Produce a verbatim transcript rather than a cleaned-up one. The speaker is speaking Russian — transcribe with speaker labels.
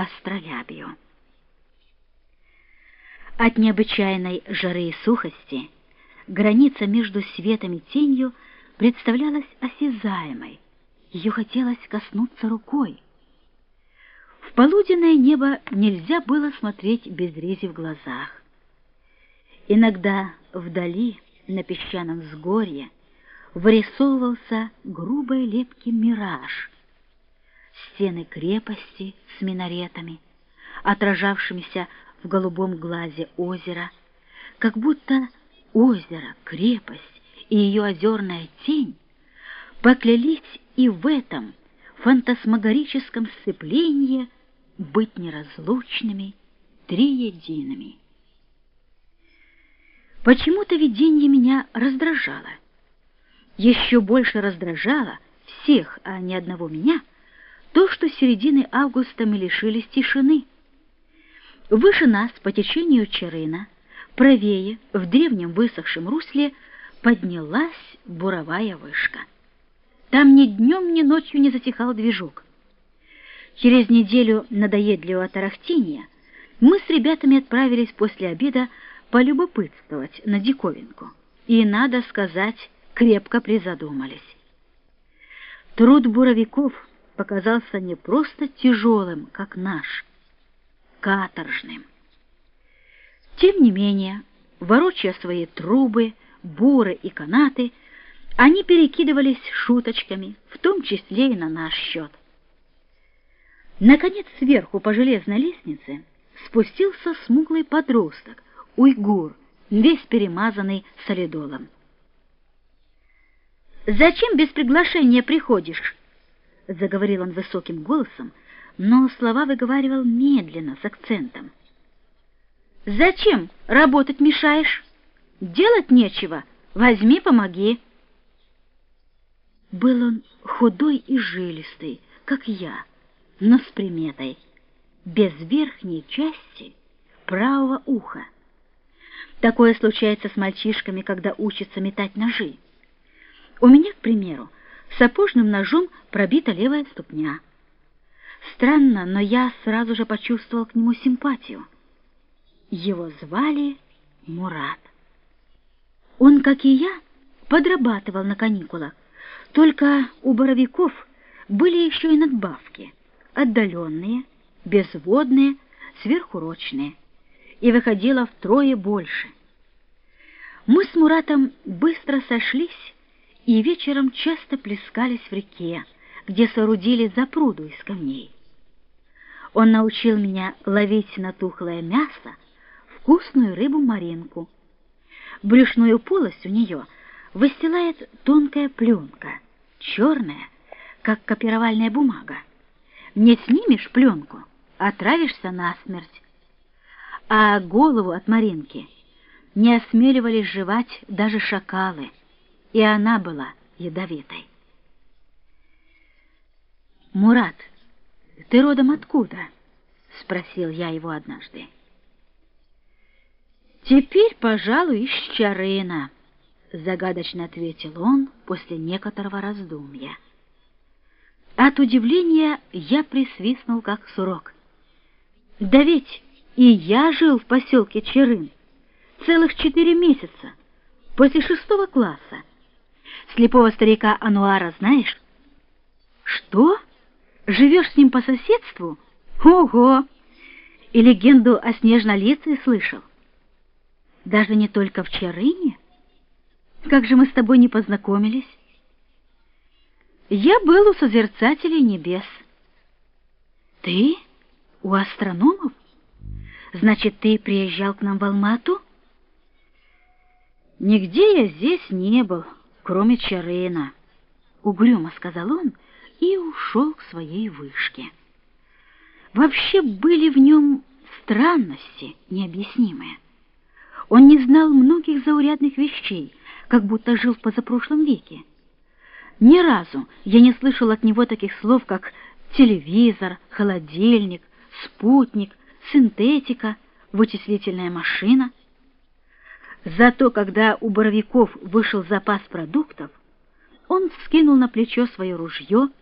Speaker 1: астролябию. От необычайной жары и сухости граница между светом и тенью представлялась осязаемой, ее хотелось коснуться рукой. В полуденное небо нельзя было смотреть без рези в глазах. Иногда вдали, на песчаном взгорье, вырисовывался грубый лепкий мираж. Стены крепости с минаретами, отражавшимися в голубом глазе озера, как будто озеро, крепость и ее озерная тень поклялись и в этом фантасмагорическом сцеплении быть неразлучными, триедиными. Почему-то видение меня раздражало. Еще больше раздражало всех, а не одного меня, то, что с середины августа мы лишились тишины. Выше нас, по течению Чарына, правее, в древнем высохшем русле, поднялась буровая вышка. Там ни днем, ни ночью не затихал движок. Через неделю надоедливого тарахтения мы с ребятами отправились после обеда полюбопытствовать на диковинку. И, надо сказать, крепко призадумались. Труд буровиков показался не просто тяжелым, как наш, каторжным. Тем не менее, ворочая свои трубы, буры и канаты, они перекидывались шуточками, в том числе и на наш счет. Наконец, сверху по железной лестнице спустился смуглый подросток, уйгур, весь перемазанный солидолом. «Зачем без приглашения приходишь?» — заговорил он высоким голосом, но слова выговаривал медленно, с акцентом. «Зачем работать мешаешь? Делать нечего, возьми, помоги». Был он худой и жилистый, как я, но с приметой, без верхней части правого уха. Такое случается с мальчишками, когда учатся метать ножи. У меня, к примеру, сапожным ножом пробита левая ступня. Странно, но я сразу же почувствовал к нему симпатию. Его звали Мурат. Он, как и я, подрабатывал на каникулах, только у боровиков были еще и надбавки, отдаленные, безводные, сверхурочные, и выходило втрое больше. Мы с Муратом быстро сошлись и вечером часто плескались в реке, где соорудили запруду из камней. Он научил меня ловить на тухлое мясо вкусную рыбу-маринку. Брюшную полость у нее выстилает тонкая пленка, черная, как копировальная бумага. Не снимешь пленку, отравишься насмерть. А голову от маринки не осмеливались жевать даже шакалы, и она была ядовитой. «Мурат, ты родом откуда?» — спросил я его однажды. «Теперь, пожалуй, из Чарына», — загадочно ответил он после некоторого раздумья. От удивления я присвистнул, как сурок. «Да ведь и я жил в поселке Чарын целых четыре месяца, после шестого класса. Слепого старика Ануара знаешь?» «Что? Живешь с ним по соседству? Ого! И легенду о Снежнолице слышал? Даже не только в Чарыне? Как же мы с тобой не познакомились?» «Я был у Созерцателей небес». «Ты? У астрономов? Значит, ты приезжал к нам в Алмату?» «Нигде я здесь не был, кроме Чарына», — угрюмо сказал он и ушел к своей вышке. Вообще были в нем странности необъяснимые. Он не знал многих заурядных вещей, как будто жил в позапрошлом веке. Ни разу я не слышал от него таких слов, как телевизор, холодильник, спутник, синтетика, вычислительная машина. Зато когда у боровиков вышел запас продуктов, он вскинул на плечо свое ружье